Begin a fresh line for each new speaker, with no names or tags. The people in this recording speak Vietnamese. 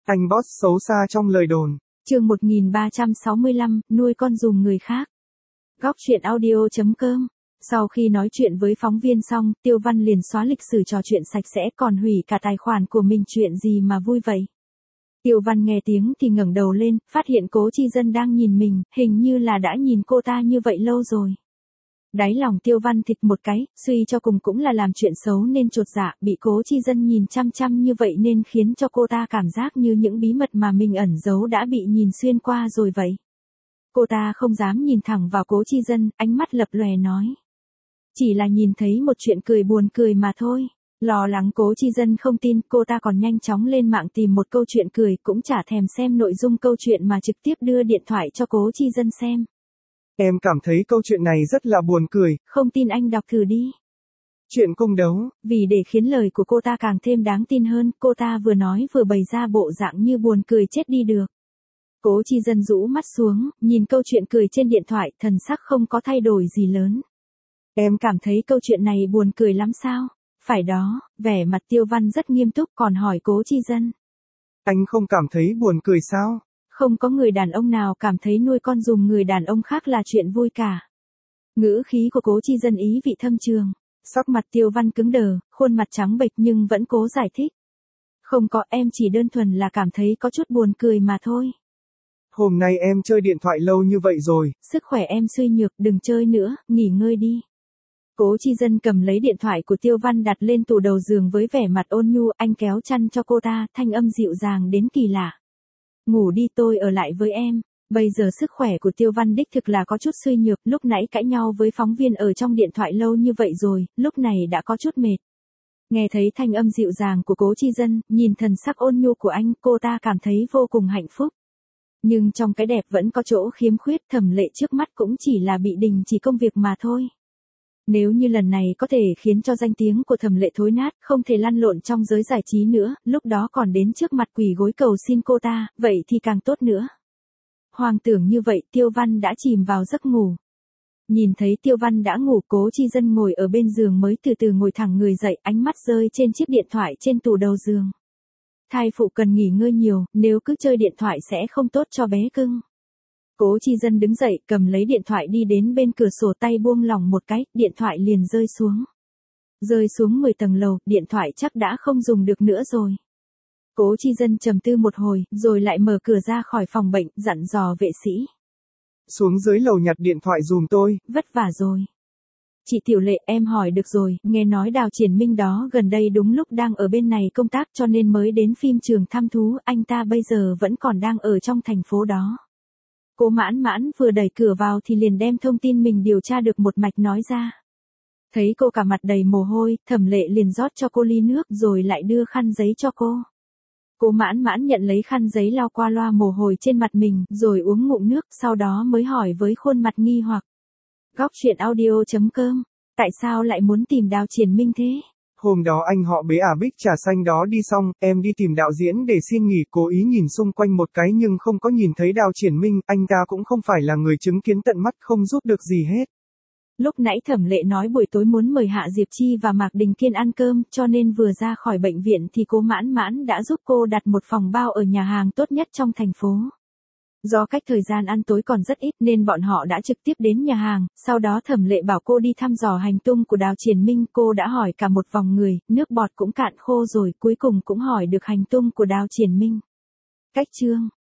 Anh boss xấu xa trong lời đồn.
Chương 1365, nuôi con dùm người khác. Góc truyện audio.com. Sau khi nói chuyện với phóng viên xong, Tiêu Văn liền xóa lịch sử trò chuyện sạch sẽ, còn hủy cả tài khoản của mình. Chuyện gì mà vui vậy? Tiêu Văn nghe tiếng thì ngẩng đầu lên, phát hiện Cố Chi Dân đang nhìn mình, hình như là đã nhìn cô ta như vậy lâu rồi. Đáy lòng Tiêu Văn thịch một cái, suy cho cùng cũng là làm chuyện xấu nên chột dạ, bị Cố Chi Dân nhìn chăm chăm như vậy nên khiến cho cô ta cảm giác như những bí mật mà mình ẩn giấu đã bị nhìn xuyên qua rồi vậy. Cô ta không dám nhìn thẳng vào Cố Chi Dân, ánh mắt lập lòe nói. Chỉ là nhìn thấy một chuyện cười buồn cười mà thôi. Lo lắng Cố Chi Dân không tin, cô ta còn nhanh chóng lên mạng tìm một câu chuyện cười, cũng chả thèm xem nội dung câu chuyện mà trực tiếp đưa điện thoại cho Cố Chi Dân xem.
Em cảm thấy câu chuyện này rất là buồn cười.
Không tin anh đọc thử đi.
Chuyện cung đấu.
Vì để khiến lời của cô ta càng thêm đáng tin hơn, cô ta vừa nói vừa bày ra bộ dạng như buồn cười chết đi được. Cố Chi Dân rũ mắt xuống, nhìn câu chuyện cười trên điện thoại, thần sắc không có thay đổi gì lớn. Em cảm thấy câu chuyện này buồn cười lắm sao? Phải đó, vẻ mặt Tiêu Văn rất nghiêm túc còn hỏi Cố Chi Dân.
Anh không cảm thấy buồn cười sao?
Không có người đàn ông nào cảm thấy nuôi con dùm người đàn ông khác là chuyện vui cả. Ngữ khí của Cố Chi Dân ý vị thâm trường. Sắc mặt Tiêu Văn cứng đờ, khuôn mặt trắng bệch nhưng vẫn cố giải thích. Không có, em chỉ đơn thuần là cảm thấy có chút buồn cười mà thôi.
Hôm nay em chơi điện thoại lâu như vậy rồi.
Sức khỏe em suy nhược, đừng chơi nữa, nghỉ ngơi đi. Cố Chi Dân cầm lấy điện thoại của Tiêu Văn đặt lên tủ đầu giường với vẻ mặt ôn nhu, anh kéo chăn cho cô ta, thanh âm dịu dàng đến kỳ lạ. Ngủ đi, tôi ở lại với em. Bây giờ sức khỏe của Tiêu Văn đích thực là có chút suy nhược, lúc nãy cãi nhau với phóng viên ở trong điện thoại lâu như vậy rồi, lúc này đã có chút mệt. Nghe thấy thanh âm dịu dàng của Cố Chi Dân, nhìn thần sắc ôn nhu của anh, cô ta cảm thấy vô cùng hạnh phúc. Nhưng trong cái đẹp vẫn có chỗ khiếm khuyết, Thẩm Lệ trước mắt cũng chỉ là bị đình chỉ công việc mà thôi. Nếu như lần này có thể khiến cho danh tiếng của Thẩm Lệ thối nát, không thể lăn lộn trong giới giải trí nữa, lúc đó còn đến trước mặt quỳ gối cầu xin cô ta, vậy thì càng tốt nữa. Hoàng tưởng như vậy, Tiêu Văn đã chìm vào giấc ngủ. Nhìn thấy Tiêu Văn đã ngủ, Cố Chi Dân ngồi ở bên giường mới từ từ ngồi thẳng người dậy, ánh mắt rơi trên chiếc điện thoại trên tủ đầu giường. Thai phụ cần nghỉ ngơi nhiều, nếu cứ chơi điện thoại sẽ không tốt cho bé cưng. Cố Chi Dân đứng dậy, cầm lấy điện thoại đi đến bên cửa sổ, tay buông lỏng một cái, điện thoại liền rơi xuống. Rơi xuống 10 tầng lầu, điện thoại chắc đã không dùng được nữa rồi. Cố Chi Dân trầm tư một hồi, rồi lại mở cửa ra khỏi phòng bệnh, dặn dò vệ sĩ.
Xuống dưới lầu nhặt điện thoại dùm tôi.
Vất vả rồi. Chị Tiểu Lệ, em hỏi được rồi, nghe nói Đào Triển Minh đó gần đây đúng lúc đang ở bên này công tác cho nên mới đến phim trường thăm thú, anh ta bây giờ vẫn còn đang ở trong thành phố đó. Cố Mãn Mãn vừa đẩy cửa vào thì liền đem thông tin mình điều tra được một mạch nói ra. Thấy cô cả mặt đầy mồ hôi, Thẩm Lệ liền rót cho cô ly nước rồi lại đưa khăn giấy cho cô. Cố Mãn Mãn nhận lấy khăn giấy lau qua loa mồ hôi trên mặt mình, rồi uống ngụm nước, sau đó mới hỏi với khuôn mặt nghi hoặc. Góc truyện audio.com, tại sao lại muốn tìm Đào Triển Minh thế?
Hôm đó anh họ bế Bích trà xanh đó đi xong, em đi tìm đạo diễn để xin nghỉ, cố ý nhìn xung quanh một cái nhưng không có nhìn thấy Đào Triển Minh, anh ta cũng không phải là người chứng kiến tận mắt, không giúp được gì hết. Lúc
nãy Thẩm Lệ nói buổi tối muốn mời Hạ Diệp Chi và Mạc Đình Kiên ăn cơm, cho nên vừa ra khỏi bệnh viện thì Cố Mãn Mãn đã giúp cô đặt một phòng bao ở nhà hàng tốt nhất trong thành phố. Do cách thời gian ăn tối còn rất ít nên bọn họ đã trực tiếp đến nhà hàng, sau đó Thẩm Lệ bảo cô đi thăm dò hành tung của Đào Triển Minh, cô đã hỏi cả một vòng người, nước bọt cũng cạn khô rồi, cuối cùng cũng hỏi được hành tung của Đào Triển Minh. Cách chương